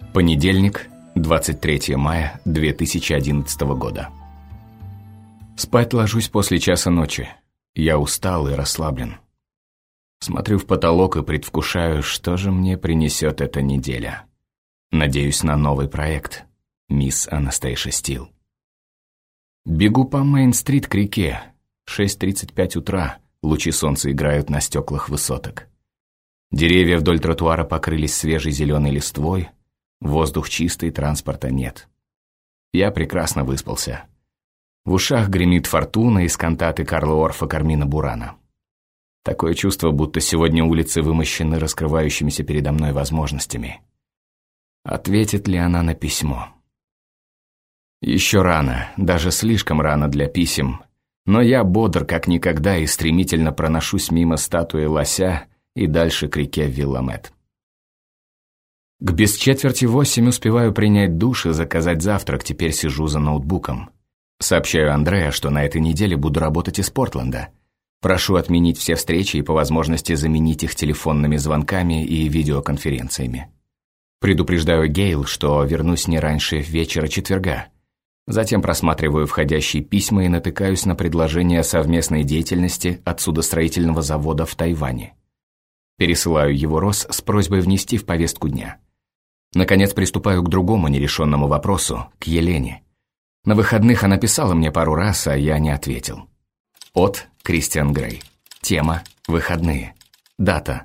Понедельник, 23 мая 2011 года. Спать ложусь после часа ночи. Я устал и расслаблен. Смотрю в потолок и предвкушаю, что же мне принесет эта неделя. Надеюсь на новый проект «Мисс Анастейша Стил». Бегу по Мейн-стрит к реке. 6:35 утра. Лучи солнца играют на стеклах высоток. Деревья вдоль тротуара покрылись свежей зеленой листвой. Воздух чистый, транспорта нет. Я прекрасно выспался. В ушах гремит «Фортуна» из кантаты Карла Орфа «Кармина Бурана». Такое чувство, будто сегодня улицы вымощены раскрывающимися передо мной возможностями. Ответит ли она на письмо? Еще рано, даже слишком рано для писем, но я бодр как никогда и стремительно проношусь мимо статуи лося и дальше к реке Вилламет. К 7:45 успеваю принять душ и заказать завтрак, теперь сижу за ноутбуком. Сообщаю Андреа, что на этой неделе буду работать из Портленда. Прошу отменить все встречи и по возможности заменить их телефонными звонками и видеоконференциями. Предупреждаю Гейл, что вернусь не раньше вечера четверга. Затем просматриваю входящие письма и натыкаюсь на предложение о совместной деятельности от судостроительного завода в Тайване. Пересылаю его Рос с просьбой внести в повестку дня. Наконец приступаю к другому нерешенному вопросу, к Елене. На выходных она писала мне пару раз, а я не ответил. От Кристиан Грей. Тема «Выходные». Дата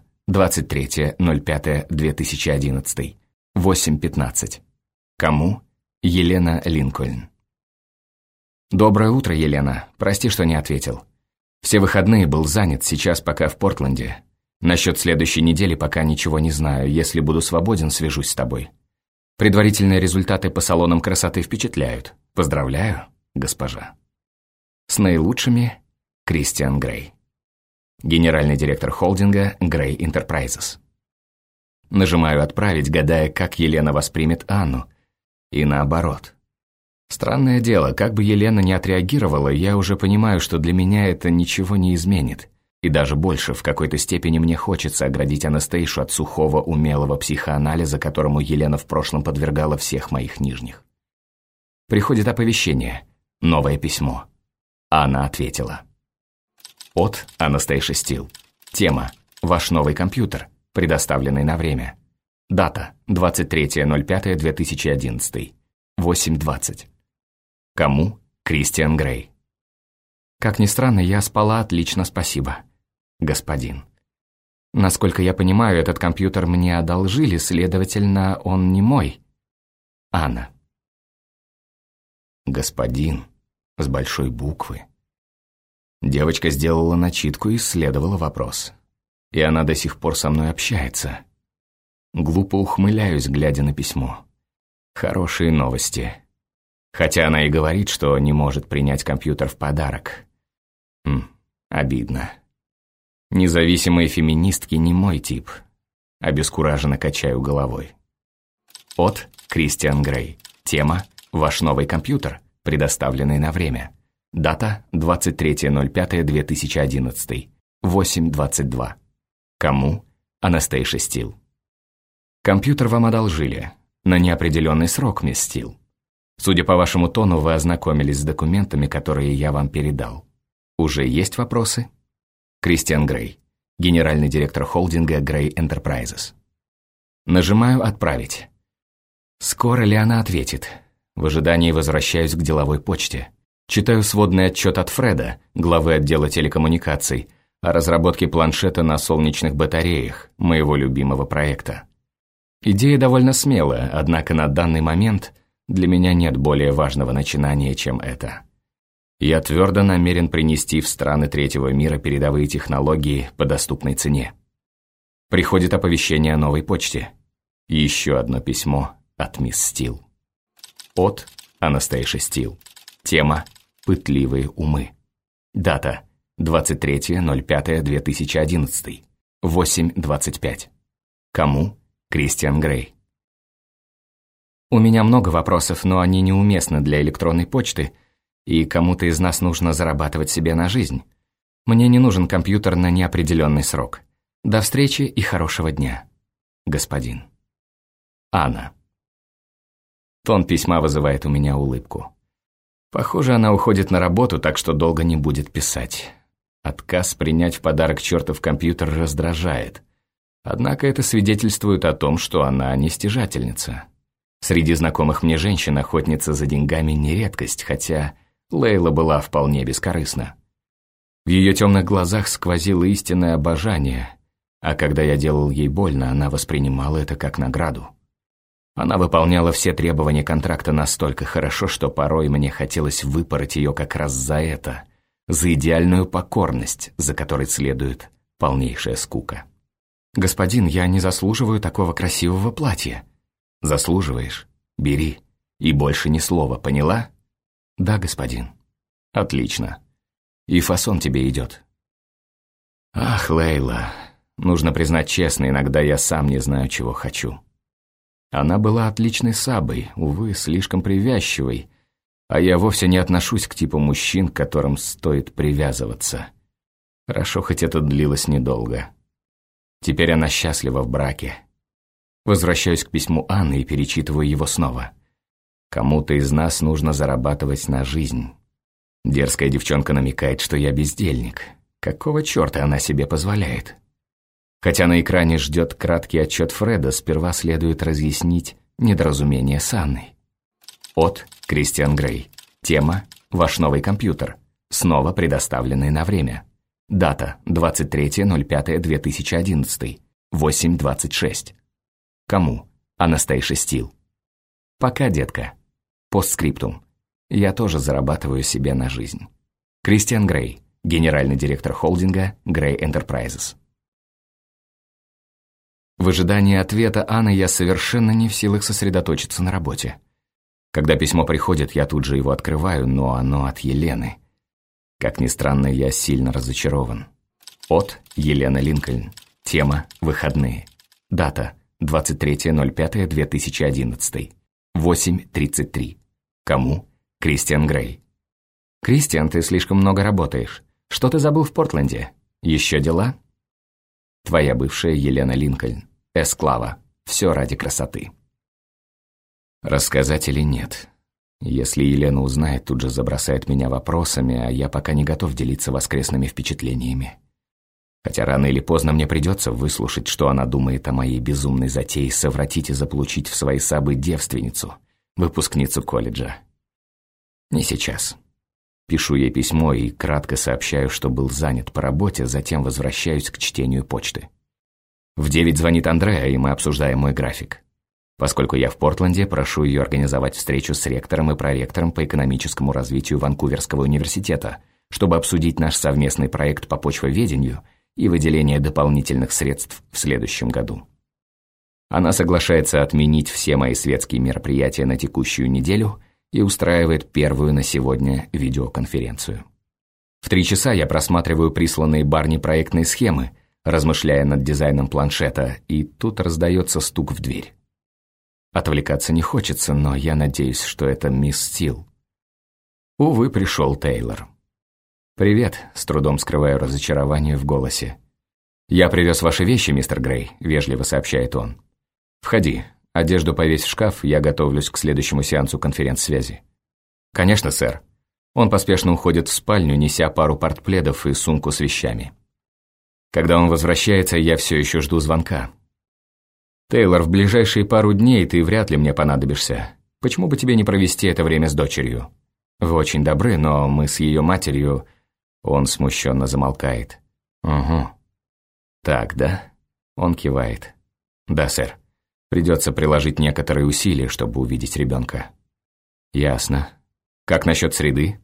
23.05.2011. 8:15. Кому? Елена Линкольн. Доброе утро, Елена. Прости, что не ответил. Все выходные был занят, сейчас пока в Портленде. Насчет следующей недели пока ничего не знаю. Если буду свободен, свяжусь с тобой. Предварительные результаты по салонам красоты впечатляют. Поздравляю, госпожа. С наилучшими, Кристиан Грей. Генеральный директор холдинга Грей Enterprises. Нажимаю «Отправить», гадая, как Елена воспримет Анну. И наоборот. Странное дело, как бы Елена не отреагировала, я уже понимаю, что для меня это ничего не изменит. И даже больше, в какой-то степени мне хочется оградить Анастейшу от сухого, умелого психоанализа, которому Елена в прошлом подвергала всех моих нижних. Приходит оповещение. Новое письмо. Она ответила. От Анастейша Стил. Тема «Ваш новый компьютер», предоставленный на время. Дата 23.05.2011. 8:20. Кому? Кристиан Грей. Как ни странно, я спала отлично, спасибо, господин. Насколько я понимаю, этот компьютер мне одолжили, следовательно, он не мой. Анна. Господин. С большой буквы. Девочка сделала начитку и исследовала вопрос. И она до сих пор со мной общается. Глупо ухмыляюсь, глядя на письмо. Хорошие новости. Хотя она и говорит, что не может принять компьютер в подарок. Обидно. Независимые феминистки не мой тип. Обескураженно качаю головой. От Кристиан Грей. Тема «Ваш новый компьютер», предоставленный на время. Дата 23.05.2011. 8:22. Кому? Анастейша Стил. Компьютер вам одолжили. На неопределенный срок, мисс Стил. Судя по вашему тону, вы ознакомились с документами, которые я вам передал. Уже есть вопросы? Кристиан Грей. Генеральный директор холдинга Грей Enterprises. Нажимаю «Отправить». Скоро ли она ответит? В ожидании возвращаюсь к деловой почте. Читаю сводный отчет от Фреда, главы отдела телекоммуникаций, о разработке планшета на солнечных батареях, моего любимого проекта. Идея довольно смелая, однако на данный момент для меня нет более важного начинания, чем это. Я твердо намерен принести в страны третьего мира передовые технологии по доступной цене. Приходит оповещение о новой почте. Еще одно письмо от мисс Стил. От Анастейша Стил. Тема «Пытливые умы». Дата 23.05.2011. 8:25. Кому? Кристиан Грей. У меня много вопросов, но они неуместны для электронной почты, и кому-то из нас нужно зарабатывать себе на жизнь. Мне не нужен компьютер на неопределенный срок. До встречи и хорошего дня, господин. Анна. Тон письма вызывает у меня улыбку. Похоже, она уходит на работу, так что долго не будет писать. Отказ принять в подарок чертов компьютер раздражает. Однако это свидетельствует о том, что она не стяжательница. Среди знакомых мне женщин охотница за деньгами не редкость, хотя Лейла была вполне бескорыстна. В ее темных глазах сквозило истинное обожание, а когда я делал ей больно, она воспринимала это как награду. Она выполняла все требования контракта настолько хорошо, что порой мне хотелось выпороть ее как раз за это, за идеальную покорность, за которой следует полнейшая скука. «Господин, я не заслуживаю такого красивого платья». «Заслуживаешь? Бери. И больше ни слова, поняла?» «Да, господин». «Отлично. И фасон тебе идет». «Ах, Лейла, нужно признать честно, иногда я сам не знаю, чего хочу». Она была отличной сабой, увы, слишком привязчивой, а я вовсе не отношусь к типу мужчин, к которым стоит привязываться. Хорошо, хоть это длилось недолго. Теперь она счастлива в браке. Возвращаюсь к письму Анны и перечитываю его снова. Кому-то из нас нужно зарабатывать на жизнь. Дерзкая девчонка намекает, что я бездельник. Какого черта она себе позволяет? Хотя на экране ждет краткий отчет Фреда, сперва следует разъяснить недоразумение с Анной. От Кристиан Грей. Тема «Ваш новый компьютер», снова предоставленный на время. Дата 23.05.2011, 8:26. Кому? Анастейша Стил. Пока, детка. Постскриптум. Я тоже зарабатываю себе на жизнь. Кристиан Грей, генеральный директор холдинга Грей Enterprises. В ожидании ответа Анны я совершенно не в силах сосредоточиться на работе. Когда письмо приходит, я тут же его открываю, но оно от Елены. Как ни странно, я сильно разочарован. От Елена Линкольн. Тема «Выходные». Дата 23.05.2011. 8:33. Кому? Кристиан Грей. «Кристиан, ты слишком много работаешь. Что ты забыл в Портленде? Еще дела?» Твоя бывшая Елена Линкольн. Эсклава. Все ради красоты. Рассказать или нет? Если Елена узнает, тут же забросает меня вопросами, а я пока не готов делиться воскресными впечатлениями. Хотя рано или поздно мне придется выслушать, что она думает о моей безумной затее совратить и заполучить в свои сабы девственницу, выпускницу колледжа. Не сейчас. Пишу ей письмо и кратко сообщаю, что был занят по работе, затем возвращаюсь к чтению почты. В 9 звонит Андреа, и мы обсуждаем мой график. Поскольку я в Портленде, прошу ее организовать встречу с ректором и проректором по экономическому развитию Ванкуверского университета, чтобы обсудить наш совместный проект по почвоведению и выделение дополнительных средств в следующем году. Она соглашается отменить все мои светские мероприятия на текущую неделю и устраивает первую на сегодня видеоконференцию. В 3 часа я просматриваю присланные Барни проектные схемы, размышляя над дизайном планшета, и тут раздается стук в дверь. Отвлекаться не хочется, но я надеюсь, что это мисс Стил. Увы, пришел Тейлор. «Привет», — с трудом скрываю разочарование в голосе. «Я привез ваши вещи, мистер Грей», — вежливо сообщает он. «Входи. Одежду повесь в шкаф, я готовлюсь к следующему сеансу конференц-связи». «Конечно, сэр». Он поспешно уходит в спальню, неся пару портпледов и сумку с вещами. Когда он возвращается, я все еще жду звонка. «Тейлор, в ближайшие пару дней ты вряд ли мне понадобишься. Почему бы тебе не провести это время с дочерью? Вы очень добры, но мы с ее матерью...» Он смущенно замолкает. «Угу. Так, да?» Он кивает. «Да, сэр. Придется приложить некоторые усилия, чтобы увидеть ребенка». «Ясно. Как насчет среды?»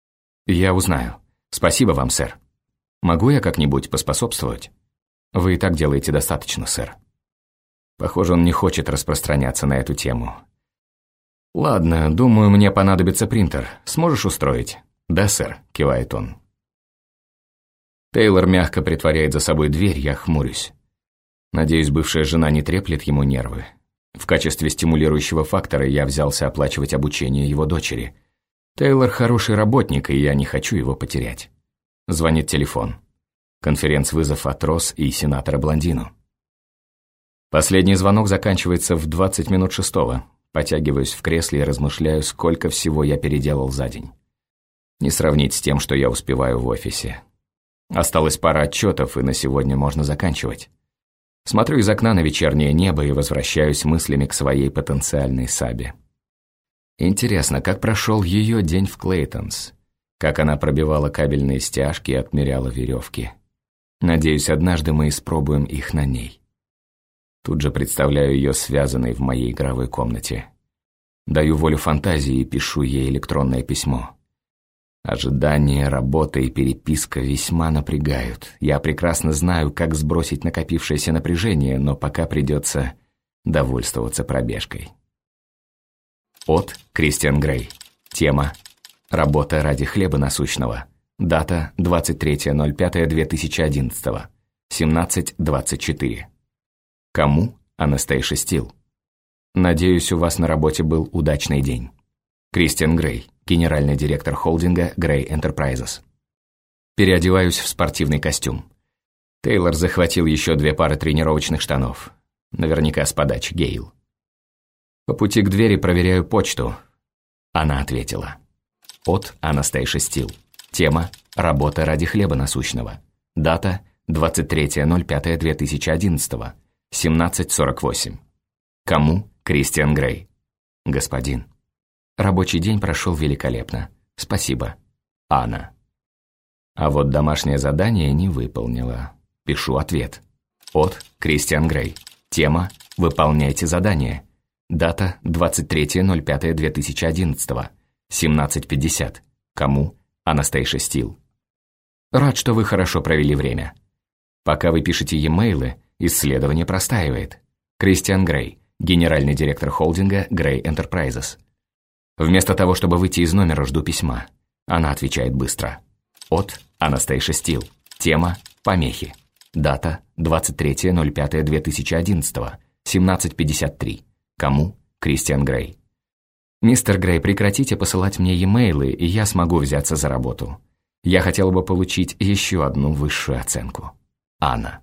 «Я узнаю. Спасибо вам, сэр. Могу я как-нибудь поспособствовать?» «Вы и так делаете достаточно, сэр». Похоже, он не хочет распространяться на эту тему. «Ладно, думаю, мне понадобится принтер. Сможешь устроить?» «Да, сэр», — кивает он. Тейлор мягко притворяет за собой дверь, я хмурюсь. Надеюсь, бывшая жена не треплет ему нервы. В качестве стимулирующего фактора я взялся оплачивать обучение его дочери. Тейлор хороший работник, и я не хочу его потерять. Звонит телефон. Конференц-вызов от Росс и сенатора Блондину. Последний звонок заканчивается в 20 минут 6. Потягиваюсь в кресле и размышляю, сколько всего я переделал за день. Не сравнить с тем, что я успеваю в офисе. Осталась пара отчетов, и на сегодня можно заканчивать. Смотрю из окна на вечернее небо и возвращаюсь мыслями к своей потенциальной Сабе. Интересно, как прошел ее день в Клейтонс? Как она пробивала кабельные стяжки и отмеряла веревки? Надеюсь, однажды мы испробуем их на ней. Тут же представляю ее связанной в моей игровой комнате. Даю волю фантазии и пишу ей электронное письмо. Ожидание, работа и переписка весьма напрягают. Я прекрасно знаю, как сбросить накопившееся напряжение, но пока придется довольствоваться пробежкой. От Кристиан Грей. Тема «Работа ради хлеба насущного». Дата 23.05.2011. 17:24. Кому? Анастейша Стил. Надеюсь, у вас на работе был удачный день. Кристиан Грей, генеральный директор холдинга Грей Enterprises. Переодеваюсь в спортивный костюм. Тейлор захватил еще 2 пары тренировочных штанов. Наверняка с подачи Гейл. По пути к двери проверяю почту. Она ответила. От Анастейша Стил. Тема «Работа ради хлеба насущного». Дата 23.05.2011. 17:48. Кому? Кристиан Грей. Господин. Рабочий день прошел великолепно. Спасибо. Анна. А вот домашнее задание не выполнила. Пишу ответ. От Кристиан Грей. Тема «Выполняйте задание». Дата 23.05.2011. 17:50. Кому? Анастейша Стил. Рад, что вы хорошо провели время. Пока вы пишете e-mail'ы, исследование простаивает. Кристиан Грей, генеральный директор холдинга Грей Enterprises. Вместо того, чтобы выйти из номера, жду письма. Она отвечает быстро. От Анастейша Стил. Тема «Помехи». Дата 23.05.2011. 17:53. Кому? Кристиан Грей. Мистер Грей, прекратите посылать мне e-mail'ы, и я смогу взяться за работу. Я хотела бы получить еще одну высшую оценку. Анна.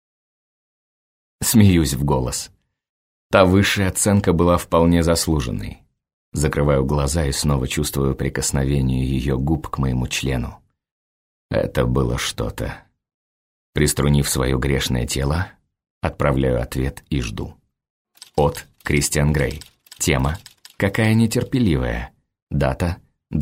Смеюсь в голос. Та высшая оценка была вполне заслуженной. Закрываю глаза и снова чувствую прикосновение ее губ к моему члену. Это было что-то. Приструнив свое грешное тело, отправляю ответ и жду. От Кристиан Грей. Тема «Какая нетерпеливая». Дата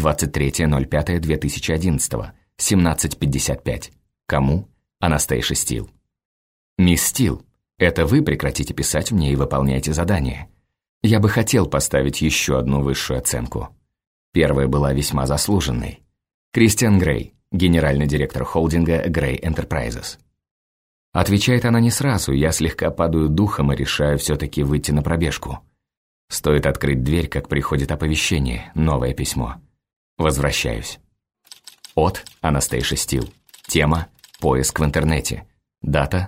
23.05.2011. 17:55. Кому? Анастейша Стил. Мисс Стил, это вы прекратите писать мне и выполняйте задание. Я бы хотел поставить еще одну высшую оценку. Первая была весьма заслуженной. Кристиан Грей, генеральный директор холдинга Грей Enterprises. Отвечает она не сразу, я слегка падаю духом и решаю все-таки выйти на пробежку. Стоит открыть дверь, как приходит оповещение, новое письмо. Возвращаюсь. От Анастейша Стил. Тема «Поиск в интернете». Дата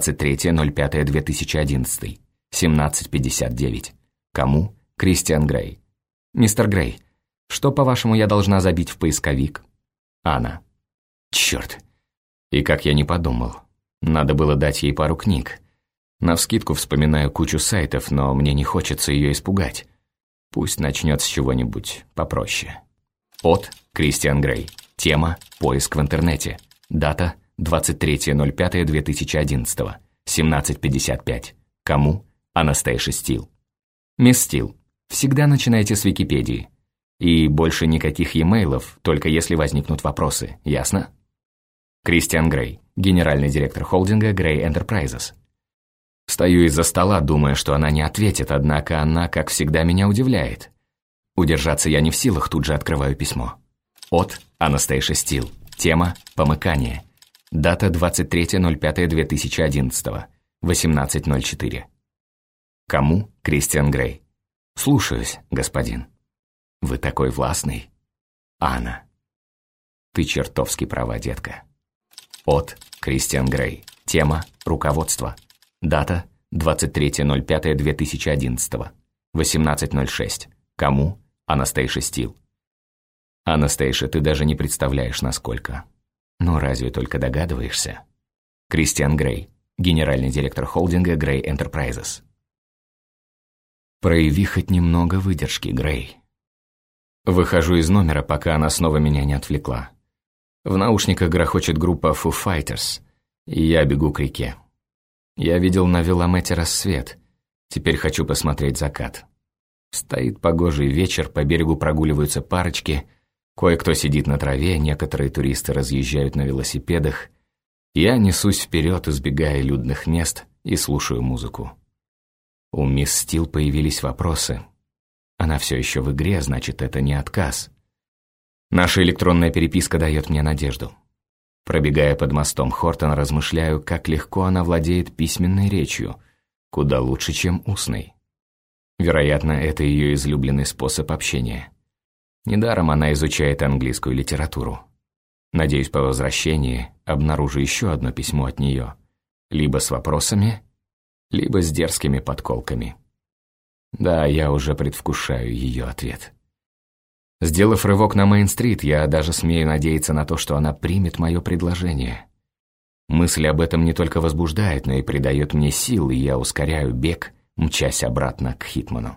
23.05.2011. 17:59. Кому? Кристиан Грей. Мистер Грей, что, по-вашему, я должна забить в поисковик? Анна. Черт. И как я не подумал. Надо было дать ей пару книг. Навскидку вспоминаю кучу сайтов, но мне не хочется ее испугать. Пусть начнет с чего-нибудь попроще. От Кристиан Грей. Тема «Поиск в интернете». Дата 23.05.2011. 17:55. Кому? Анастейша Стил. Мисс Стил, всегда начинайте с Википедии. И больше никаких e-mail'ов, только если возникнут вопросы, ясно? Кристиан Грей, генеральный директор холдинга Грей Enterprises. Встаю из-за стола, думая, что она не ответит, однако она, как всегда, меня удивляет. Удержаться я не в силах, тут же открываю письмо. От Анастейша Стил. Тема «Помыкание». Дата 23.05.2011. 18:04. Кому? Кристиан Грей. Слушаюсь, господин. Вы такой властный. Анна. Ты чертовски права, детка. От Кристиан Грей. Тема «Руководство». Дата 23.05.2011. 18:06. Кому? Анастейша Стил. Анастейша, ты даже не представляешь, насколько. Ну, разве только догадываешься? Кристиан Грей, генеральный директор холдинга Грей Enterprises. Прояви хоть немного выдержки, Грей. Выхожу из номера, пока она снова меня не отвлекла. В наушниках грохочет группа Foo Fighters, и я бегу к реке. Я видел на Виламете рассвет, теперь хочу посмотреть закат. Стоит погожий вечер, по берегу прогуливаются парочки, кое-кто сидит на траве, некоторые туристы разъезжают на велосипедах. Я несусь вперед, избегая людных мест, и слушаю музыку. У мисс Стил появились вопросы. Она все еще в игре, значит, это не отказ. Наша электронная переписка дает мне надежду. Пробегая под мостом Хортон, размышляю, как легко она владеет письменной речью, куда лучше, чем устной. Вероятно, это ее излюбленный способ общения. Недаром она изучает английскую литературу. Надеюсь, по возвращении обнаружу еще одно письмо от нее, либо с вопросами, либо с дерзкими подколками. Да, я уже предвкушаю ее ответ. Сделав рывок на Мейн-стрит, я даже смею надеяться на то, что она примет мое предложение. Мысль об этом не только возбуждает, но и придает мне сил, и я ускоряю бег, мчась обратно к Хитману.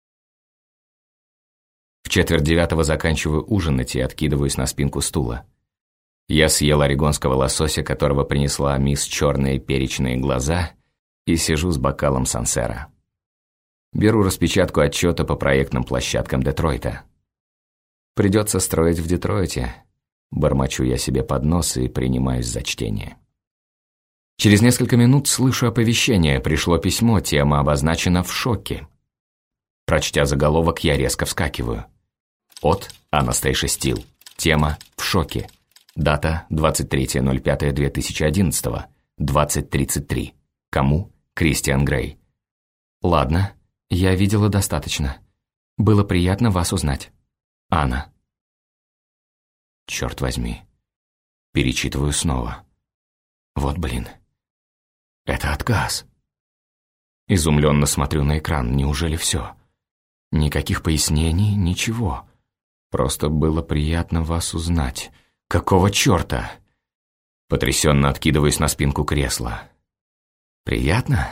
В 8:45 заканчиваю ужинать и откидываюсь на спинку стула. Я съел орегонского лосося, которого принесла мисс Черные перечные глаза, и сижу с бокалом Сансера. Беру распечатку отчета по проектным площадкам Детройта. Придется строить в Детройте. Бормочу я себе под нос и принимаюсь за чтение. Через несколько минут слышу оповещение. Пришло письмо, тема обозначена «В шоке». Прочтя заголовок, я резко вскакиваю. От Анастейши Стил. Тема «В шоке». Дата 23.05.2011. 20:33. Кому? Кристиан Грей. Ладно, я видела достаточно. Было приятно вас узнать. Анна. Черт возьми. Перечитываю снова. Вот блин. Это отказ. Изумленно смотрю на экран. Неужели все? Никаких пояснений, ничего. Просто было приятно вас узнать. Какого черта? Потрясенно откидываюсь на спинку кресла. Приятно?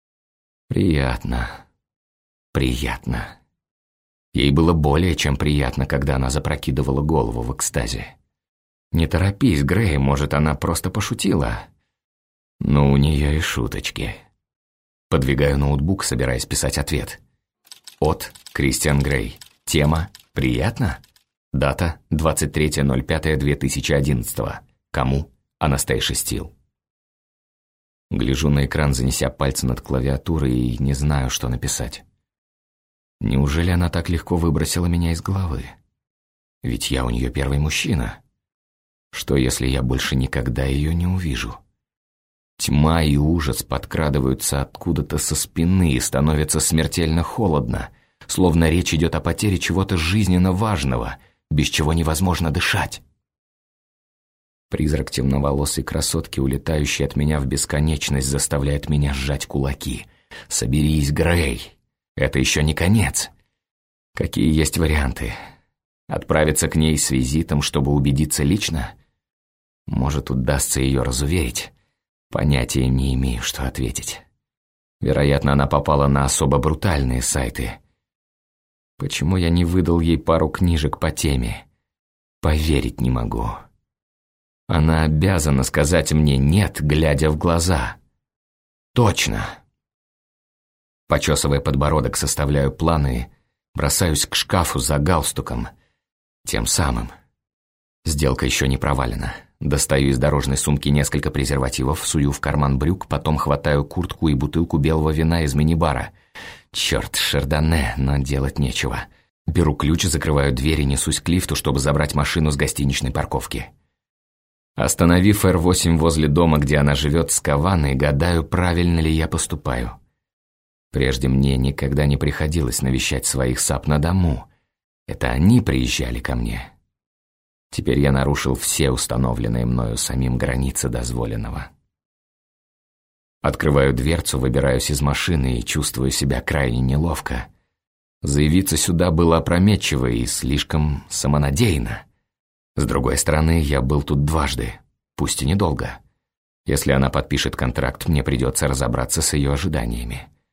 Приятно. Приятно. Ей было более чем приятно, когда она запрокидывала голову в экстазе. Не торопись, Грей, может, она просто пошутила. Но у нее и шуточки. Подвигаю ноутбук, собираясь писать ответ. От Кристиан Грей. Тема «Приятно?» Дата 23.05.2011. Кому? Анастейша Стил. Гляжу на экран, занеся пальцы над клавиатурой, и не знаю, что написать. Неужели она так легко выбросила меня из головы? Ведь я у нее первый мужчина. Что, если я больше никогда ее не увижу? Тьма и ужас подкрадываются откуда-то со спины и становится смертельно холодно, словно речь идет о потере чего-то жизненно важного, без чего невозможно дышать. Призрак темноволосой красотки, улетающей от меня в бесконечность, заставляет меня сжать кулаки. «Соберись, Грей! Это еще не конец!» Какие есть варианты? Отправиться к ней с визитом, чтобы убедиться лично? Может, удастся ее разуверить? Понятия не имею, что ответить. Вероятно, она попала на особо брутальные сайты. Почему я не выдал ей пару книжек по теме? Поверить не могу. Она обязана сказать мне «нет», глядя в глаза. Точно. Почесывая подбородок, составляю планы, бросаюсь к шкафу за галстуком. Тем самым. Сделка еще не провалена. Достаю из дорожной сумки несколько презервативов, сую в карман брюк, потом хватаю куртку и бутылку белого вина из мини-бара. Черт, шардоне, но делать нечего. Беру ключ, закрываю дверь и несусь к лифту, чтобы забрать машину с гостиничной парковки. Остановив R8 возле дома, где она живет с Каваной, гадаю, правильно ли я поступаю. Прежде мне никогда не приходилось навещать своих сап на дому. Это они приезжали ко мне. Теперь я нарушил все установленные мною самим границы дозволенного. Открываю дверцу, выбираюсь из машины и чувствую себя крайне неловко. Заявиться сюда было опрометчиво и слишком самонадеянно. С другой стороны, я был тут дважды, пусть и недолго. Если она подпишет контракт, мне придется разобраться с ее ожиданиями.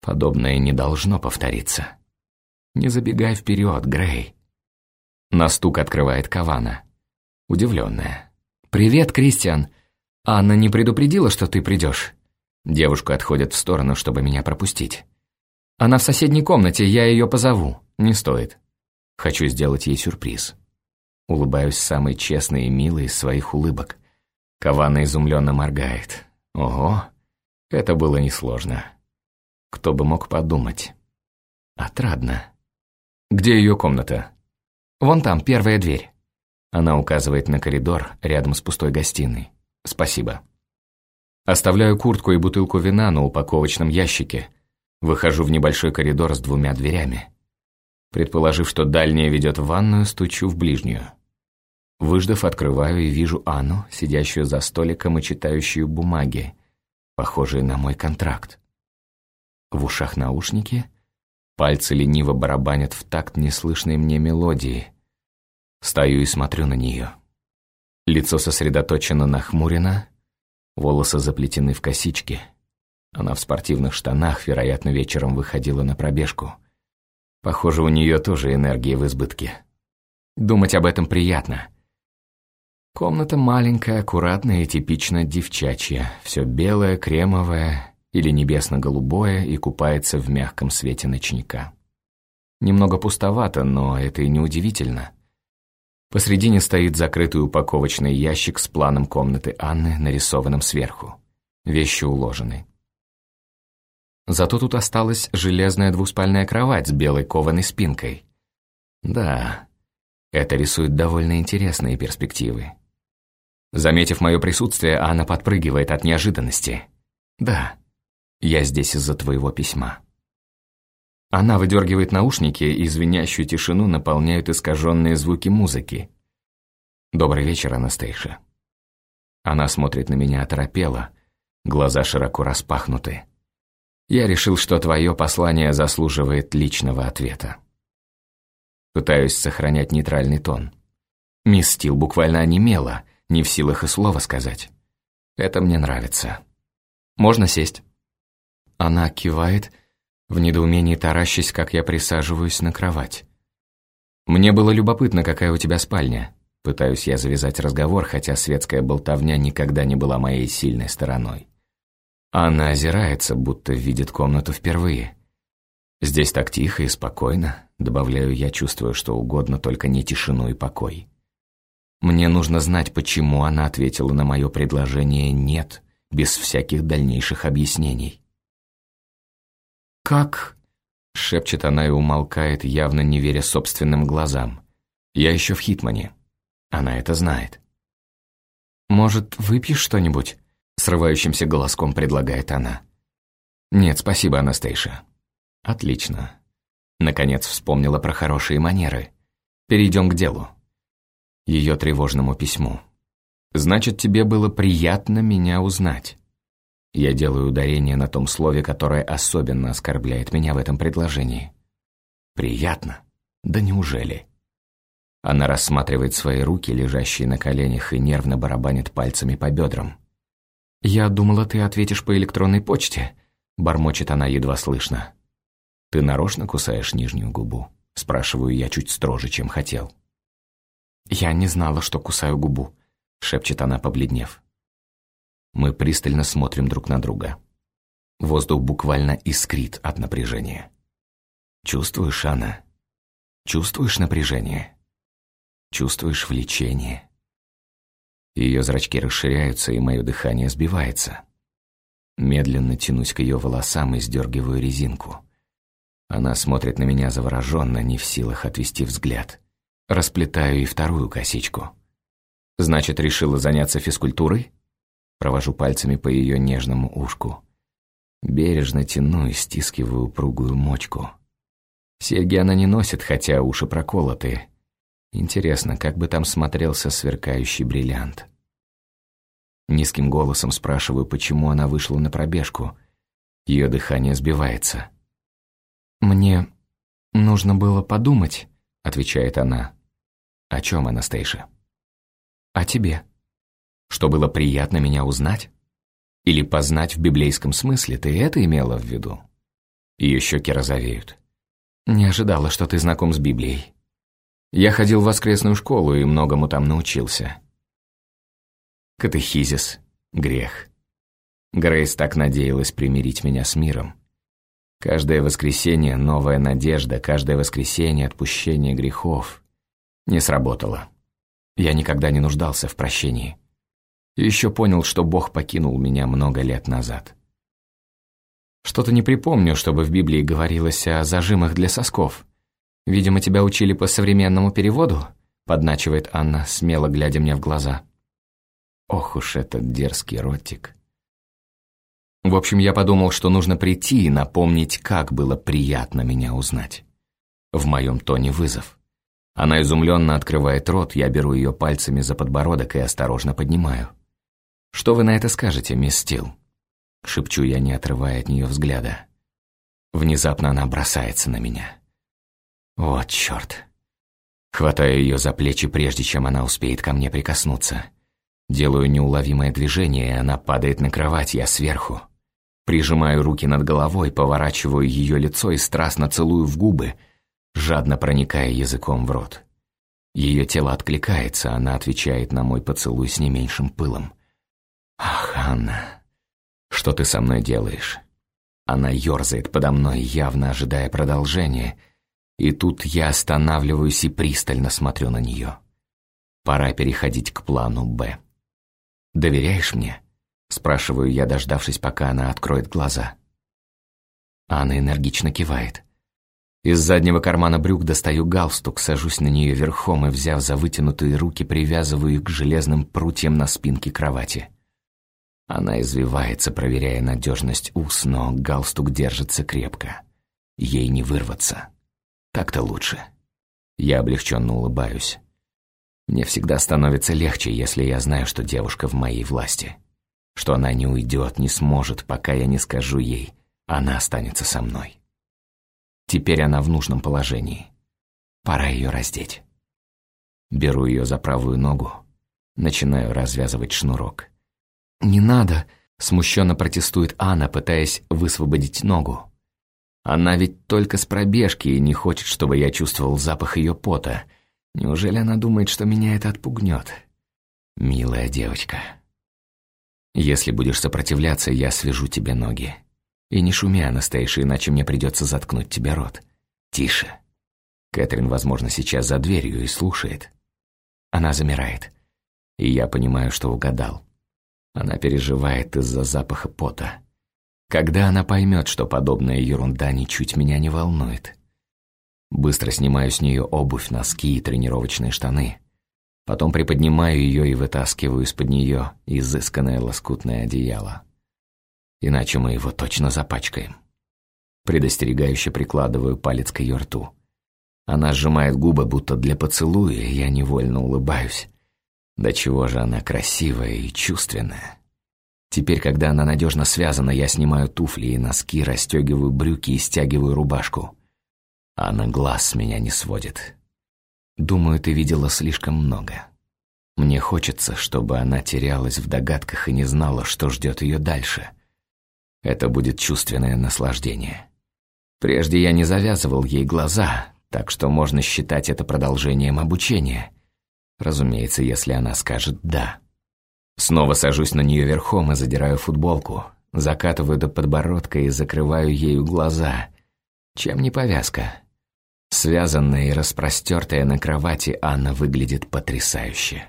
Подобное не должно повториться. Не забегай вперед, Грей. На стук открывает Кавана, удивленная. «Привет, Кристиан. Анна не предупредила, что ты придешь?» Девушка отходит в сторону, чтобы меня пропустить. «Она в соседней комнате, я ее позову». «Не стоит. Хочу сделать ей сюрприз». Улыбаюсь самой честной и милой из своих улыбок. Кавана изумленно моргает. Ого, это было несложно. Кто бы мог подумать. Отрадно. «Где ее комната?» «Вон там, первая дверь». Она указывает на коридор рядом с пустой гостиной. «Спасибо». Оставляю куртку и бутылку вина на упаковочном ящике. Выхожу в небольшой коридор с 2 дверями. Предположив, что дальняя ведет в ванную, стучу в ближнюю. Выждав, открываю и вижу Анну, сидящую за столиком и читающую бумаги, похожие на мой контракт. В ушах наушники, пальцы лениво барабанят в такт неслышной мне мелодии. Стою и смотрю на нее. Лицо сосредоточенно нахмурено, волосы заплетены в косички. Она в спортивных штанах, вероятно, вечером выходила на пробежку. Похоже, у нее тоже энергия в избытке. Думать об этом приятно. Комната маленькая, аккуратная и типично девчачья. Все белое, кремовое или небесно-голубое и купается в мягком свете ночника. Немного пустовато, но это и не удивительно. Посредине стоит закрытый упаковочный ящик с планом комнаты Анны, нарисованным сверху. Вещи уложены. Зато тут осталась железная двуспальная кровать с белой кованой спинкой. Да, это рисует довольно интересные перспективы. Заметив мое присутствие, Анна подпрыгивает от неожиданности. «Да, я здесь из-за твоего письма». Она выдергивает наушники, и звенящую тишину наполняют искаженные звуки музыки. «Добрый вечер, Анастейша». Она смотрит на меня оторопело, глаза широко распахнуты. Я решил, что твое послание заслуживает личного ответа. Пытаюсь сохранять нейтральный тон. Мисс Стил буквально онемела, не в силах и слова сказать. Это мне нравится. Можно сесть? Она кивает, в недоумении таращась, как я присаживаюсь на кровать. Мне было любопытно, какая у тебя спальня. Пытаюсь я завязать разговор, хотя светская болтовня никогда не была моей сильной стороной. Она озирается, будто видит комнату впервые. «Здесь так тихо и спокойно», — добавляю я, чувствую что угодно, только не тишину и покой. Мне нужно знать, почему она ответила на мое предложение «нет», без всяких дальнейших объяснений. «Как?» — шепчет она и умолкает, явно не веря собственным глазам. «Я еще в Хитмане. Она это знает». «Может, выпьешь что-нибудь?» — срывающимся голоском предлагает она. «Нет, спасибо, Анастейша». «Отлично. Наконец вспомнила про хорошие манеры. Перейдем к делу. Ее тревожному письму. Значит, тебе было приятно меня узнать». Я делаю ударение на том слове, которое особенно оскорбляет меня в этом предложении. «Приятно? Да неужели?» Она рассматривает свои руки, лежащие на коленях, и нервно барабанит пальцами по бедрам. «Я думала, ты ответишь по электронной почте», — бормочет она едва слышно. «Ты нарочно кусаешь нижнюю губу?» — спрашиваю я чуть строже, чем хотел. «Я не знала, что кусаю губу», — шепчет она, побледнев. Мы пристально смотрим друг на друга. Воздух буквально искрит от напряжения. «Чувствуешь, Анна? Чувствуешь напряжение? Чувствуешь влечение?» Ее зрачки расширяются, и мое дыхание сбивается. Медленно тянусь к ее волосам и сдергиваю резинку. Она смотрит на меня завороженно, не в силах отвести взгляд. Расплетаю и вторую косичку. «Значит, решила заняться физкультурой?» Провожу пальцами по ее нежному ушку. Бережно тяну и стискиваю упругую мочку. Серьги она не носит, хотя уши проколоты. Интересно, как бы там смотрелся сверкающий бриллиант. Низким голосом спрашиваю, почему она вышла на пробежку. Ее дыхание сбивается. «Мне нужно было подумать», — отвечает она. «О чем, Анастейша?» «О тебе. Что было приятно меня узнать? Или познать в библейском смысле, ты это имела в виду?» Ее щеки розовеют. «Не ожидала, что ты знаком с Библией. Я ходил в воскресную школу и многому там научился. Катехизис — грех. Грейс так надеялась примирить меня с миром. Каждое воскресенье — новая надежда, каждое воскресенье — отпущение грехов. Не сработало. Я никогда не нуждался в прощении. И еще понял, что Бог покинул меня много лет назад. Что-то не припомню, чтобы в Библии говорилось о зажимах для сосков. Видимо, тебя учили по современному переводу?» — подначивает Анна, смело глядя мне в глаза. Ох уж этот дерзкий ротик. В общем, я подумал, что нужно прийти и напомнить, как было приятно меня узнать. В моем тоне вызов. Она изумленно открывает рот, я беру ее пальцами за подбородок и осторожно поднимаю. «Что вы на это скажете, мисс Стил?» — шепчу я, не отрывая от нее взгляда. Внезапно она бросается на меня. Вот чёрт. Хватаю ее за плечи, прежде чем она успеет ко мне прикоснуться. Делаю неуловимое движение, и она падает на кровать, я сверху. Прижимаю руки над головой, поворачиваю ее лицо и страстно целую в губы, жадно проникая языком в рот. Ее тело откликается, она отвечает на мой поцелуй с не меньшим пылом. «Ах, Анна, что ты со мной делаешь?» Она ёрзает подо мной, явно ожидая продолжения, и тут я останавливаюсь и пристально смотрю на нее. Пора переходить к плану «Б». «Доверяешь мне?» — спрашиваю я, дождавшись, пока она откроет глаза. Анна энергично кивает. Из заднего кармана брюк достаю галстук, сажусь на нее верхом и, взяв за вытянутые руки, привязываю их к железным прутьям на спинке кровати. Она извивается, проверяя надежность ус, но галстук держится крепко. Ей не вырваться. Так-то лучше. Я облегченно улыбаюсь. Мне всегда становится легче, если я знаю, что девушка в моей власти. Что она не уйдет, не сможет, пока я не скажу ей. Она останется со мной. Теперь она в нужном положении. Пора ее раздеть. Беру ее за правую ногу. Начинаю развязывать шнурок. «Не надо!» — смущенно протестует Анна, пытаясь высвободить ногу. Она ведь только с пробежки и не хочет, чтобы я чувствовал запах ее пота. Неужели она думает, что меня это отпугнет? Милая девочка. Если будешь сопротивляться, я свяжу тебе ноги. И не шуми, Анастейша, иначе мне придется заткнуть тебе рот. Тише. Кэтрин, возможно, сейчас за дверью и слушает. Она замирает. И я понимаю, что угадал. Она переживает из-за запаха пота. Когда она поймет, что подобная ерунда ничуть меня не волнует? Быстро снимаю с нее обувь, носки и тренировочные штаны. Потом приподнимаю ее и вытаскиваю из-под нее изысканное лоскутное одеяло. Иначе мы его точно запачкаем. Предостерегающе прикладываю палец к ее рту. Она сжимает губы, будто для поцелуя, и я невольно улыбаюсь. Да чего же она красивая и чувственная. Теперь, когда она надежно связана, я снимаю туфли и носки, расстегиваю брюки и стягиваю рубашку. Она глаз с меня не сводит. Думаю, ты видела слишком много. Мне хочется, чтобы она терялась в догадках и не знала, что ждет ее дальше. Это будет чувственное наслаждение. Прежде я не завязывал ей глаза, так что можно считать это продолжением обучения. Разумеется, если она скажет «да». Снова сажусь на нее верхом и задираю футболку, закатываю до подбородка и закрываю ею глаза. Чем не повязка? Связанная и распростертая на кровати, Анна выглядит потрясающе.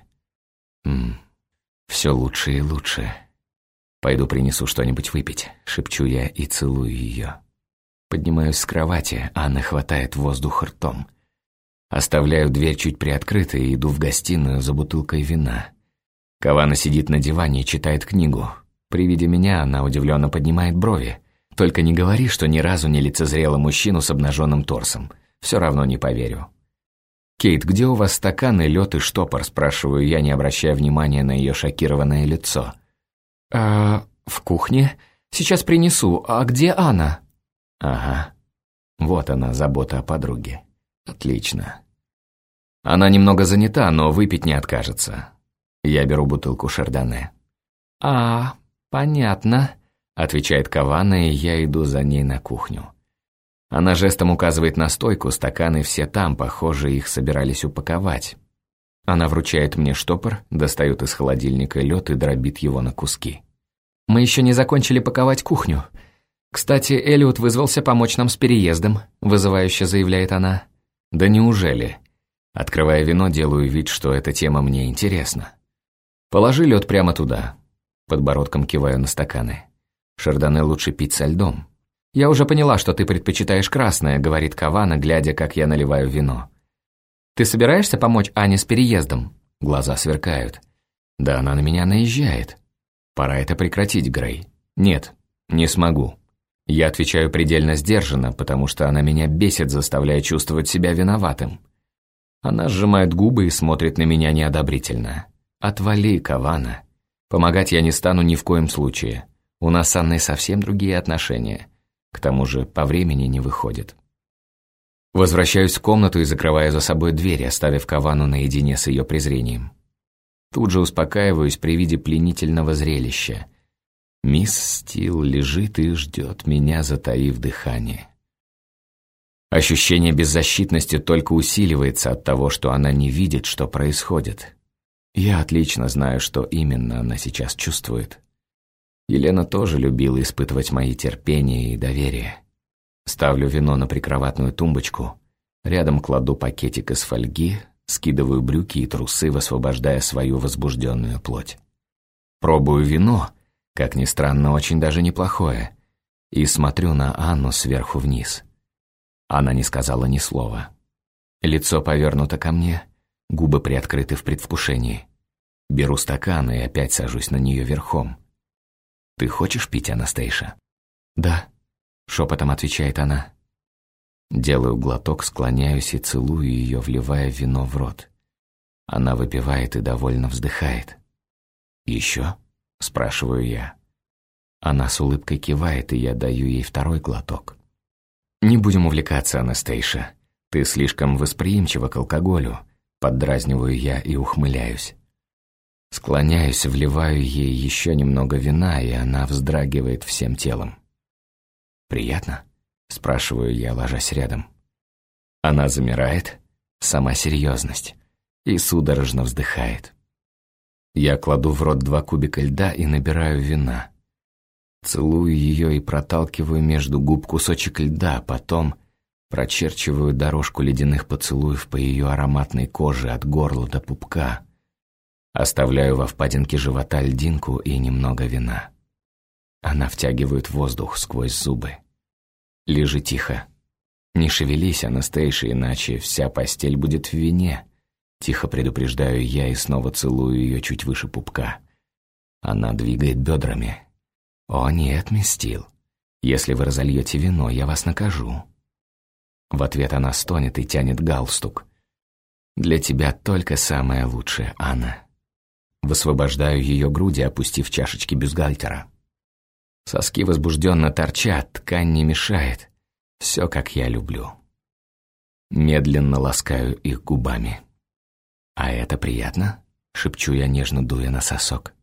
Все лучше и лучше. Пойду принесу что-нибудь выпить, шепчу я и целую ее. Поднимаюсь с кровати, Анна хватает воздух ртом. Оставляю дверь чуть приоткрытой и иду в гостиную за бутылкой вина. Кавана сидит на диване и читает книгу. При виде меня она удивленно поднимает брови. Только не говори, что ни разу не лицезрела мужчину с обнаженным торсом. Все равно не поверю. «Кейт, где у вас стаканы, лед и штопор?» – спрашиваю я, не обращая внимания на ее шокированное лицо. В кухне? Сейчас принесу. А где Анна?» «Ага. Вот она, забота о подруге. Отлично. Она немного занята, но выпить не откажется. Я беру бутылку шардоне». «Понятно», — отвечает Кавана, и я иду за ней на кухню. Она жестом указывает на стойку, стаканы все там, похоже, их собирались упаковать. Она вручает мне штопор, достает из холодильника лед и дробит его на куски. «Мы еще не закончили паковать кухню. Кстати, Эллиот вызвался помочь нам с переездом», — вызывающе заявляет она. «Да неужели?» Открывая вино, делаю вид, что эта тема мне интересна. «Положи лед прямо туда». Подбородком киваю на стаканы. «Шардоне лучше пить со льдом». «Я уже поняла, что ты предпочитаешь красное», — говорит Кавана, глядя, как я наливаю вино. «Ты собираешься помочь Ане с переездом?» Глаза сверкают. «Да она на меня наезжает. Пора это прекратить, Грей». «Нет, не смогу». Я отвечаю предельно сдержанно, потому что она меня бесит, заставляя чувствовать себя виноватым. Она сжимает губы и смотрит на меня неодобрительно. «Отвали, Кавана. Помогать я не стану ни в коем случае. У нас с Анной совсем другие отношения. К тому же по времени не выходит». Возвращаюсь в комнату и закрываю за собой дверь, оставив Кавану наедине с ее презрением. Тут же успокаиваюсь при виде пленительного зрелища. Мисс Стил лежит и ждет меня, затаив дыхание. Ощущение беззащитности только усиливается от того, что она не видит, что происходит. Я отлично знаю, что именно она сейчас чувствует. Елена тоже любила испытывать мои терпение и доверие. Ставлю вино на прикроватную тумбочку, рядом кладу пакетик из фольги, скидываю брюки и трусы, высвобождая свою возбужденную плоть. Пробую вино, как ни странно, очень даже неплохое, и смотрю на Анну сверху вниз. Она не сказала ни слова. Лицо повернуто ко мне, губы приоткрыты в предвкушении. Беру стакан и опять сажусь на нее верхом. «Ты хочешь пить, Анастейша?» «Да», — шепотом отвечает она. Делаю глоток, склоняюсь и целую ее, вливая вино в рот. Она выпивает и довольно вздыхает. «Еще?» — спрашиваю я. Она с улыбкой кивает, и я даю ей второй глоток. «Не будем увлекаться, Анастейша. Ты слишком восприимчива к алкоголю», — поддразниваю я и ухмыляюсь. Склоняюсь, вливаю ей еще немного вина, и она вздрагивает всем телом. «Приятно?» — спрашиваю я, ложась рядом. Она замирает, сама серьезность, и судорожно вздыхает. Я кладу в рот 2 кубика льда и набираю вина. Целую ее и проталкиваю между губ кусочек льда, потом прочерчиваю дорожку ледяных поцелуев по ее ароматной коже от горла до пупка. Оставляю во впадинке живота льдинку и немного вина. Она втягивает воздух сквозь зубы. «Лежи тихо. Не шевелись, Анастейша, иначе вся постель будет в вине». Тихо предупреждаю я и снова целую ее чуть выше пупка. Она двигает бедрами. «О нет, мисс Стил, если вы разольете вино, я вас накажу». В ответ она стонет и тянет галстук. «Для тебя только самое лучшее, Анна». Высвобождаю ее груди, опустив чашечки бюстгальтера. Соски возбужденно торчат, ткань не мешает. Все, как я люблю. Медленно ласкаю их губами. «А это приятно?» — шепчу я, нежно дуя на сосок.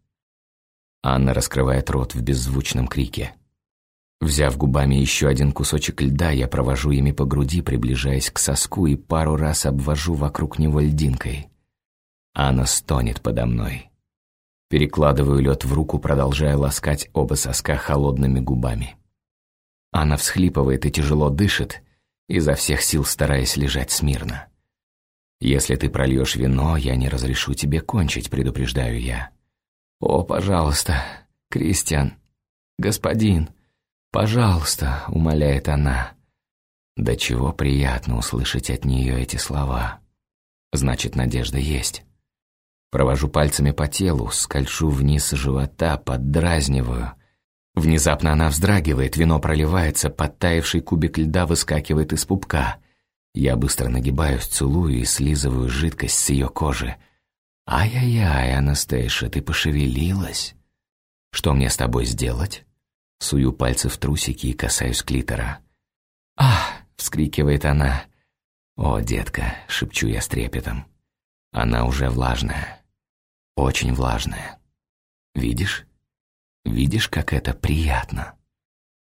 Анна раскрывает рот в беззвучном крике. Взяв губами еще один кусочек льда, я провожу ими по груди, приближаясь к соску, и пару раз обвожу вокруг него льдинкой. Анна стонет подо мной. Перекладываю лед в руку, продолжая ласкать оба соска холодными губами. Анна всхлипывает и тяжело дышит, изо всех сил стараясь лежать смирно. «Если ты прольешь вино, я не разрешу тебе кончить», — предупреждаю я. «О, пожалуйста, Кристиан, господин, пожалуйста», — умоляет она. До чего приятно услышать от нее эти слова. Значит, надежда есть. Провожу пальцами по телу, скольжу вниз живота, поддразниваю. Внезапно она вздрагивает, вино проливается, подтаявший кубик льда выскакивает из пупка. Я быстро нагибаюсь, целую и слизываю жидкость с ее кожи. «Ай-яй-яй, Анастейша, ты пошевелилась? Что мне с тобой сделать?» Сую пальцы в трусики и касаюсь клитора. «Ах!» — вскрикивает она. «О, детка!» — шепчу я с трепетом. «Она уже влажная. Очень влажная. Видишь? Видишь, как это приятно?»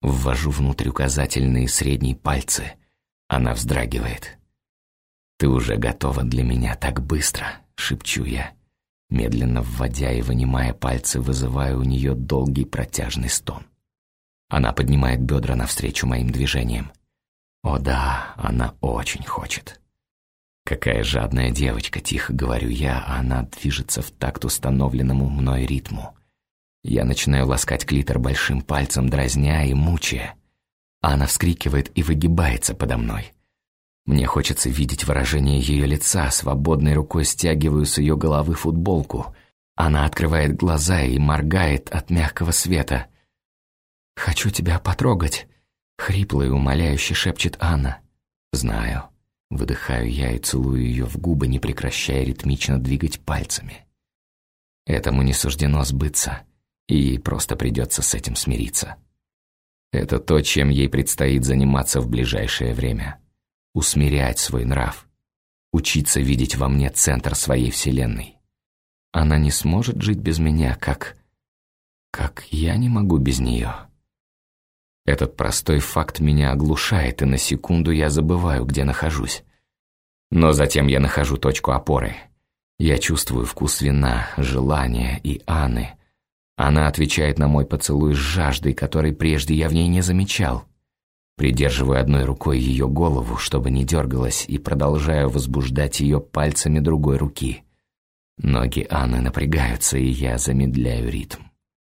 Ввожу внутрь указательные и средние пальцы. Она вздрагивает. «Ты уже готова для меня так быстро», — шепчу я. Медленно вводя и вынимая пальцы, вызываю у нее долгий протяжный стон. Она поднимает бедра навстречу моим движениям. О да, она очень хочет. «Какая жадная девочка», — тихо говорю я, а она движется в такт установленному мной ритму. Я начинаю ласкать клитор большим пальцем, дразня и мучая. Она вскрикивает и выгибается подо мной. Мне хочется видеть выражение ее лица, свободной рукой стягиваю с ее головы футболку. Она открывает глаза и моргает от мягкого света. «Хочу тебя потрогать», — хрипло и умоляюще шепчет Анна. «Знаю». Выдыхаю я и целую ее в губы, не прекращая ритмично двигать пальцами. Этому не суждено сбыться, и ей просто придется с этим смириться. Это то, чем ей предстоит заниматься в ближайшее время. Усмирять свой нрав, учиться видеть во мне центр своей вселенной. Она не сможет жить без меня, как я не могу без нее. Этот простой факт меня оглушает, и на секунду я забываю, где нахожусь. Но затем я нахожу точку опоры. Я чувствую вкус вина, желания и Анны. Она отвечает на мой поцелуй с жаждой, которой прежде я в ней не замечал. Придерживаю одной рукой ее голову, чтобы не дергалась, и продолжаю возбуждать ее пальцами другой руки. Ноги Анны напрягаются, и я замедляю ритм.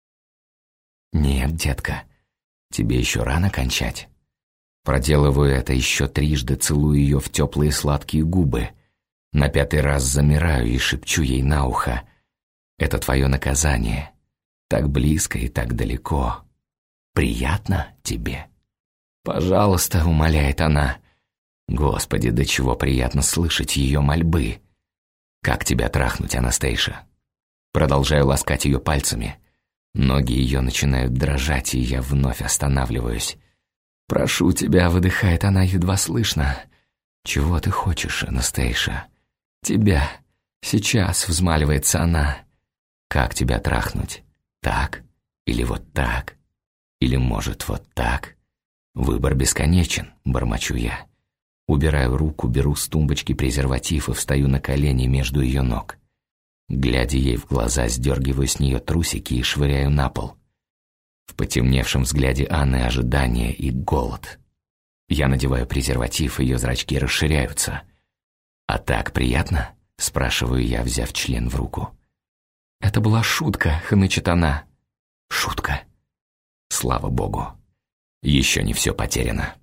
«Нет, детка, тебе еще рано кончать». Проделываю это еще трижды, целую ее в теплые сладкие губы. На 5-й раз замираю и шепчу ей на ухо: «Это твое наказание. Так близко и так далеко. Приятно тебе?» «Пожалуйста», — умоляет она. Господи, до чего приятно слышать ее мольбы. «Как тебя трахнуть, Анастейша?» Продолжаю ласкать ее пальцами. Ноги ее начинают дрожать, и я вновь останавливаюсь. «Прошу тебя», — выдыхает она едва слышно. «Чего ты хочешь, Анастейша?» «Тебя. Сейчас», — взмаливается она. «Как тебя трахнуть? Так? Или вот так? Или, может, вот так?» «Выбор бесконечен», — бормочу я. Убираю руку, беру с тумбочки презерватив и встаю на колени между ее ног. Глядя ей в глаза, сдергиваю с нее трусики и швыряю на пол. В потемневшем взгляде Анны ожидание и голод. Я надеваю презерватив, ее зрачки расширяются. «А так приятно?» — спрашиваю я, взяв член в руку. «Это была шутка», — хнычет она. «Шутка. Слава богу. Еще не все потеряно».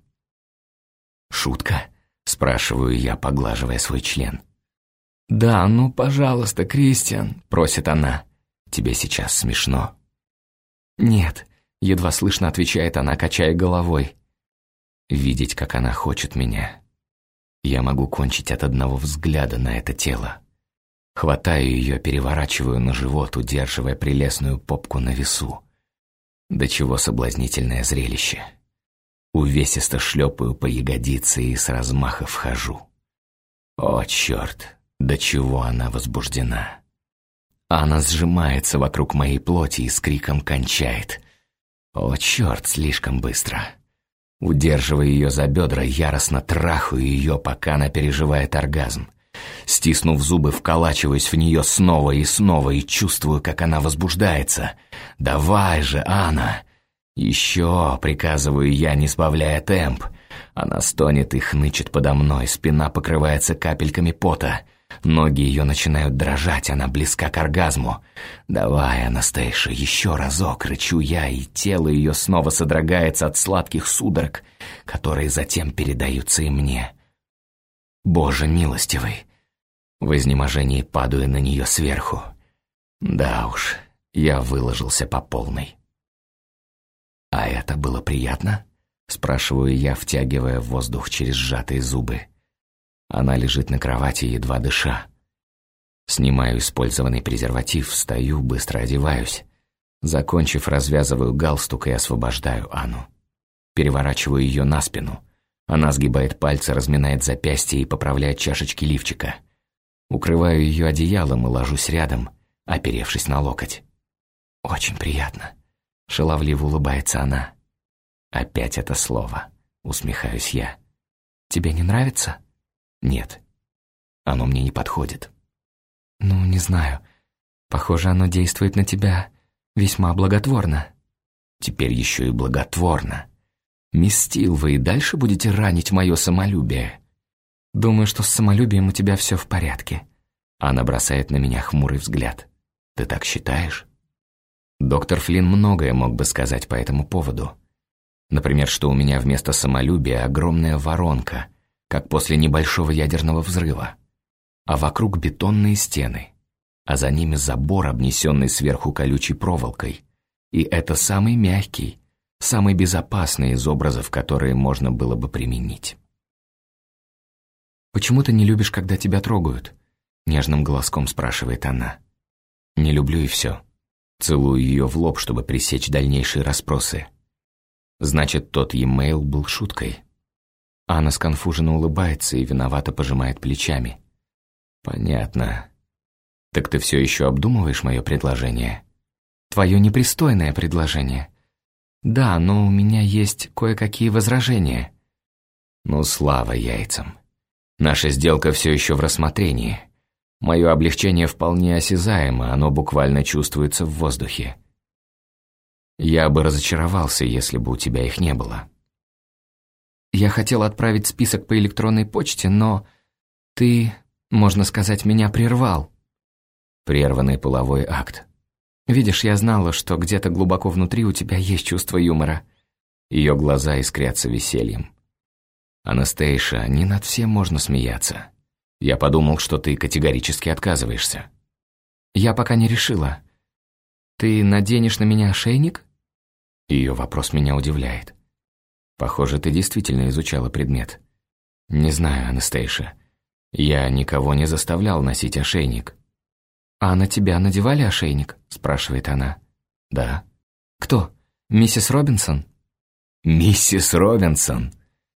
«Шутка?» — спрашиваю я, поглаживая свой член. «Да, ну, пожалуйста, Кристиан», — просит она. «Тебе сейчас смешно?» «Нет», — едва слышно отвечает она, качая головой. Видеть, как она хочет меня. Я могу кончить от одного взгляда на это тело. Хватаю ее, переворачиваю на живот, удерживая прелестную попку на весу. До чего соблазнительное зрелище. Увесисто шлепаю по ягодице и с размаха вхожу. О, черт, до чего она возбуждена. Она сжимается вокруг моей плоти и с криком кончает. О, черт, слишком быстро. Удерживая ее за бедра, яростно трахаю ее, пока она переживает оргазм. Стиснув зубы, вколачиваюсь в нее снова и чувствую, как она возбуждается. «Давай же, Анна!» «Еще!» — приказываю я, не сбавляя темп. Она стонет и хнычет подо мной, спина покрывается капельками пота. Ноги ее начинают дрожать, она близка к оргазму. «Давай, Анастейша, еще разок!» — рычу я, и тело ее снова содрогается от сладких судорог, которые затем передаются и мне. Боже милостивый! В изнеможении падаю на нее сверху. Да уж, я выложился по полной. «А это было приятно?» — спрашиваю я, втягивая воздух через сжатые зубы. Она лежит на кровати, едва дыша. Снимаю использованный презерватив, встаю, быстро одеваюсь. Закончив, развязываю галстук и освобождаю Анну. Переворачиваю ее на спину. Она сгибает пальцы, разминает запястье и поправляет чашечки лифчика. Укрываю ее одеялом и ложусь рядом, оперевшись на локоть. «Очень приятно», — шаловливо улыбается она. Опять это слово. Усмехаюсь я. Тебе не нравится? Нет. Оно мне не подходит. Ну, не знаю. Похоже, оно действует на тебя весьма благотворно. Теперь еще и благотворно. Мисс Стил, вы и дальше будете ранить мое самолюбие? Думаю, что с самолюбием у тебя все в порядке. Она бросает на меня хмурый взгляд. Ты так считаешь? Доктор Флинн многое мог бы сказать по этому поводу. Например, что у меня вместо самолюбия огромная воронка, как после небольшого ядерного взрыва, а вокруг бетонные стены, а за ними забор, обнесенный сверху колючей проволокой. И это самый мягкий, самый безопасный из образов, которые можно было бы применить. «Почему ты не любишь, когда тебя трогают?» — нежным голоском спрашивает она. «Не люблю и все». Целую ее в лоб, чтобы пресечь дальнейшие расспросы. Значит, тот e-mail был шуткой. Анна сконфуженно улыбается и виновато пожимает плечами. «Понятно. Так ты все еще обдумываешь мое предложение?» «Твое непристойное предложение. Да, но у меня есть кое-какие возражения». «Ну, слава яйцам. Наша сделка все еще в рассмотрении. Мое облегчение вполне осязаемо, оно буквально чувствуется в воздухе. Я бы разочаровался, если бы у тебя их не было. Я хотел отправить список по электронной почте, но ты, можно сказать, меня прервал». Прерванный половой акт. «Видишь, я знала, что где-то глубоко внутри у тебя есть чувство юмора». Ее глаза искрятся весельем. «Анастейша, не над всем можно смеяться. Я подумал, что ты категорически отказываешься». «Я пока не решила. Ты наденешь на меня ошейник?» Ее вопрос меня удивляет. «Похоже, ты действительно изучала предмет». «Не знаю, Анастейша. Я никого не заставлял носить ошейник». «А на тебя надевали ошейник?» — спрашивает она. «Да». «Кто? Миссис Робинсон?» «Миссис Робинсон?»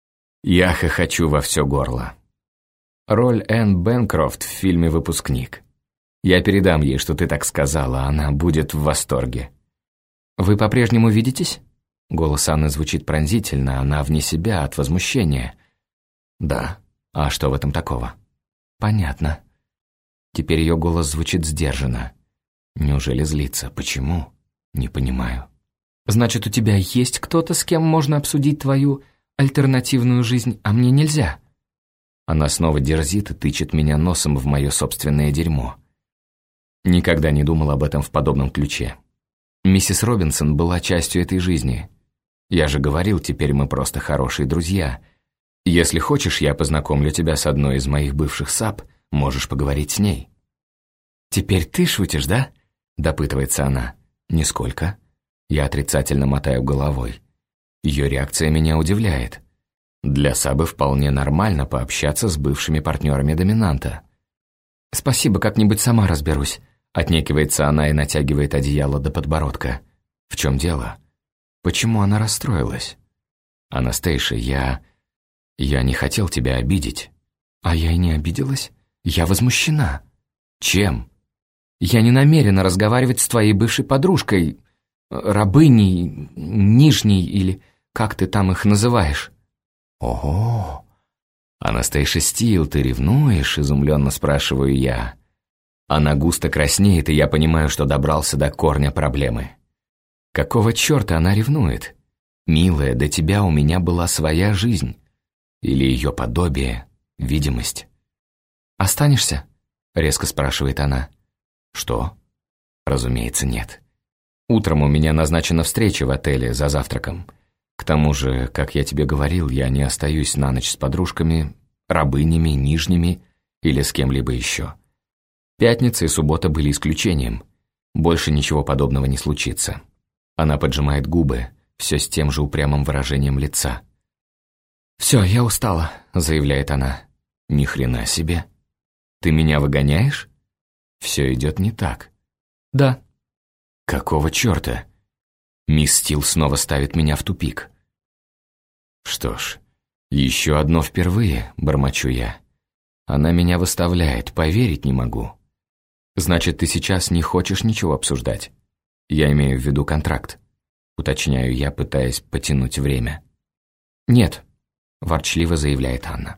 Я хохочу во все горло. Роль Энн Бэнкрофт в фильме «Выпускник». Я передам ей, что ты так сказала, она будет в восторге. «Вы по-прежнему видитесь?» Голос Анны звучит пронзительно, она вне себя от возмущения. «Да. А что в этом такого?» «Понятно». Теперь ее голос звучит сдержанно. Неужели злится? Почему? Не понимаю. «Значит, у тебя есть кто-то, с кем можно обсудить твою альтернативную жизнь, а мне нельзя?» Она снова дерзит и тычет меня носом в мое собственное дерьмо. Никогда не думал об этом в подобном ключе. Миссис Робинсон была частью этой жизни. Я же говорил, теперь мы просто хорошие друзья. Если хочешь, я познакомлю тебя с одной из моих бывших САП, можешь поговорить с ней». «Теперь ты шутишь, да?» — допытывается она. «Нисколько». Я отрицательно мотаю головой. Ее реакция меня удивляет. Для Сабы вполне нормально пообщаться с бывшими партнерами доминанта. «Спасибо, как-нибудь сама разберусь», — отнекивается она и натягивает одеяло до подбородка. «В чем дело? Почему она расстроилась?» «Анастейша, я не хотел тебя обидеть». «А я и не обиделась. Я возмущена». «Чем?» «Я не намерена разговаривать с твоей бывшей подружкой, рабыней, нижней или как ты там их называешь». «Ого! Анастейша Стил, ты ревнуешь?» — изумленно спрашиваю я. Она густо краснеет, и я понимаю, что добрался до корня проблемы. Какого черта она ревнует? «Милая, до тебя у меня была своя жизнь». Или ее подобие, видимость. «Останешься?» — резко спрашивает она. «Что?» «Разумеется, нет. Утром у меня назначена встреча в отеле за завтраком. К тому же, как я тебе говорил, я не остаюсь на ночь с подружками, рабынями, нижними или с кем-либо еще. Пятница и суббота были исключением. Больше ничего подобного не случится». Она поджимает губы, все с тем же упрямым выражением лица. «Все, я устала», — заявляет она. «Ни хрена себе. Ты меня выгоняешь?» «Все идет не так». «Да». «Какого черта?» Мисс Стил снова ставит меня в тупик. «Что ж, еще одно впервые», — бормочу я. «Она меня выставляет, поверить не могу». «Значит, ты сейчас не хочешь ничего обсуждать?» «Я имею в виду контракт». уточняю я, пытаясь потянуть время. «Нет», — ворчливо заявляет Анна.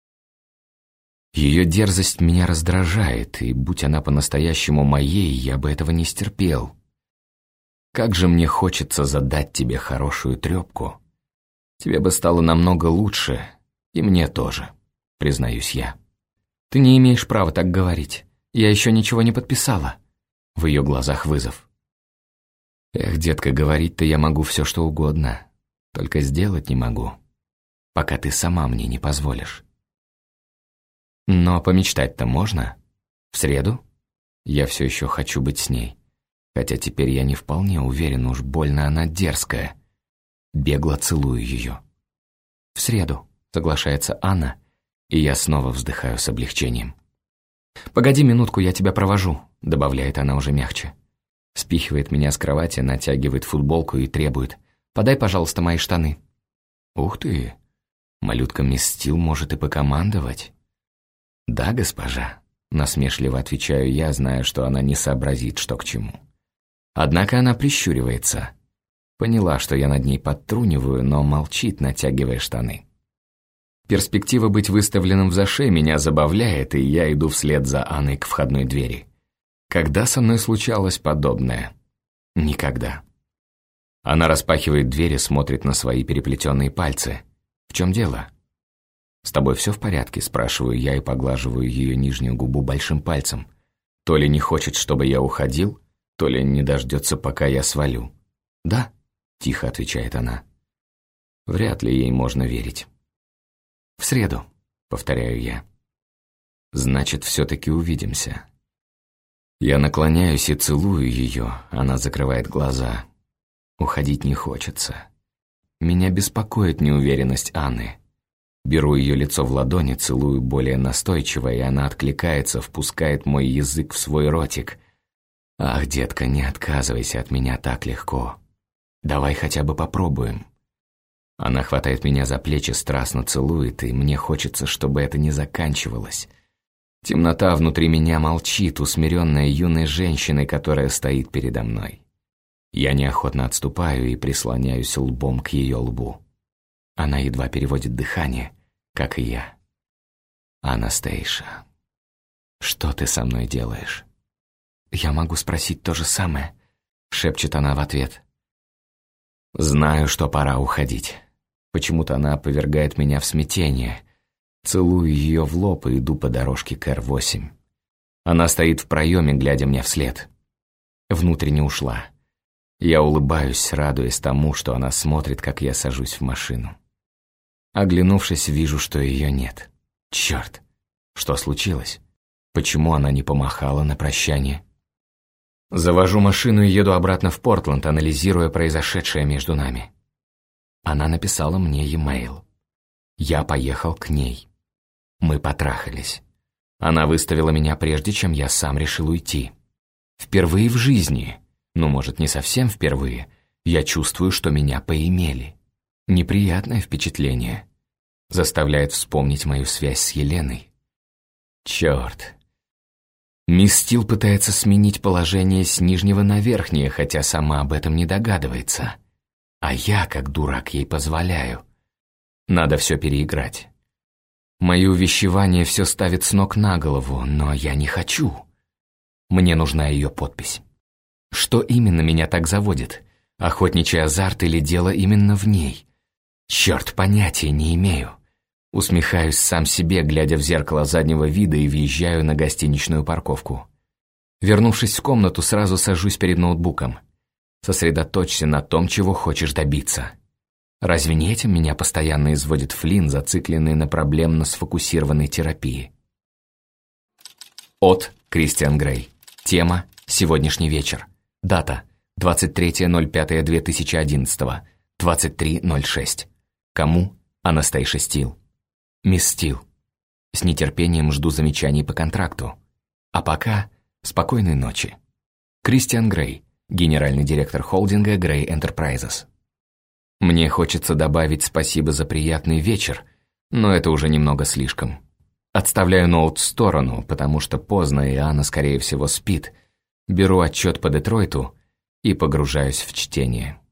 Ее дерзость меня раздражает, и будь она по-настоящему моей, я бы этого не стерпел. Как же мне хочется задать тебе хорошую трепку. Тебе бы стало намного лучше, и мне тоже, признаюсь я. Ты не имеешь права так говорить. Я еще ничего не подписала. В ее глазах вызов. Эх, детка, говорить-то я могу все, что угодно. Только сделать не могу, пока ты сама мне не позволишь. Но помечтать-то можно? В среду? Я все еще хочу быть с ней. Хотя теперь я не вполне уверен, уж больно она дерзкая. Бегло целую ее. В среду, соглашается Анна, и я снова вздыхаю с облегчением. «Погоди минутку, я тебя провожу», — добавляет она уже мягче. Спихивает меня с кровати, натягивает футболку и требует: «Подай, пожалуйста, мои штаны». Ух ты, малютка мисс Стил может и покомандовать. «Да, госпожа», — насмешливо отвечаю я, зная, что она не сообразит, что к чему. Однако она прищуривается. Поняла, что я над ней подтруниваю, но молчит, натягивая штаны. Перспектива быть выставленным в заше меня забавляет, и я иду вслед за Анной к входной двери. Когда со мной случалось подобное? Никогда. Она распахивает дверь и смотрит на свои переплетенные пальцы. «В чем дело?» «С тобой все в порядке?» – спрашиваю я и поглаживаю ее нижнюю губу большим пальцем. То ли не хочет, чтобы я уходил, то ли не дождется, пока я свалю. «Да», – тихо отвечает она. Вряд ли ей можно верить. «В среду», — повторяю я. «Значит, все-таки увидимся». Я наклоняюсь и целую ее, она закрывает глаза. Уходить не хочется. Меня беспокоит неуверенность Анны. Беру ее лицо в ладони, целую более настойчиво, и она откликается, впускает мой язык в свой ротик. «Ах, детка, не отказывайся от меня так легко. Давай хотя бы попробуем». Она хватает меня за плечи, страстно целует, и мне хочется, чтобы это не заканчивалось. Темнота внутри меня молчит, усмиренная юной женщиной, которая стоит передо мной. Я неохотно отступаю и прислоняюсь лбом к ее лбу. Она едва переводит дыхание, как и я. «Анастейша, что ты со мной делаешь?» «Я могу спросить то же самое», — шепчет она в ответ. Знаю, что пора уходить. Почему-то она опровергает меня в смятение. Целую ее в лоб и иду по дорожке к Р-8. Она стоит в проеме, глядя мне вслед. Внутренне ушла. Я улыбаюсь, радуясь тому, что она смотрит, как я сажусь в машину. Оглянувшись, вижу, что ее нет. Черт! Что случилось? Почему она не помахала на прощание? Завожу машину и еду обратно в Портленд, анализируя произошедшее между нами. Она написала мне e-mail. Я поехал к ней. Мы потрахались. Она выставила меня прежде, чем я сам решил уйти. Впервые в жизни, ну, может, не совсем впервые, я чувствую, что меня поимели. Неприятное впечатление. Заставляет вспомнить мою связь с Еленой. Черт. Мисс Стил пытается сменить положение с нижнего на верхнее, хотя сама об этом не догадывается. А я, как дурак, ей позволяю. Надо все переиграть. Мои увещевания все ставит с ног на голову, но я не хочу. Мне нужна ее подпись. Что именно меня так заводит? Охотничий азарт или дело именно в ней? Черт, понятия не имею. Усмехаюсь сам себе, глядя в зеркало заднего вида, и въезжаю на гостиничную парковку. Вернувшись в комнату, сразу сажусь перед ноутбуком. Сосредоточься на том, чего хочешь добиться. Разве не этим меня постоянно изводит Флинн, зацикленный на проблемно сфокусированной терапии? От Кристиан Грей. Тема «Сегодняшний вечер». Дата 23.05.2011, 23:06. Кому? Анастейша Стил. Мисс Стил. С нетерпением жду замечаний по контракту. А пока спокойной ночи. Кристиан Грей, генеральный директор холдинга Grey Enterprises. Мне хочется добавить спасибо за приятный вечер, но это уже немного слишком. Отставляю ноут в сторону, потому что поздно, и Анна, скорее всего, спит. Беру отчет по Детройту и погружаюсь в чтение.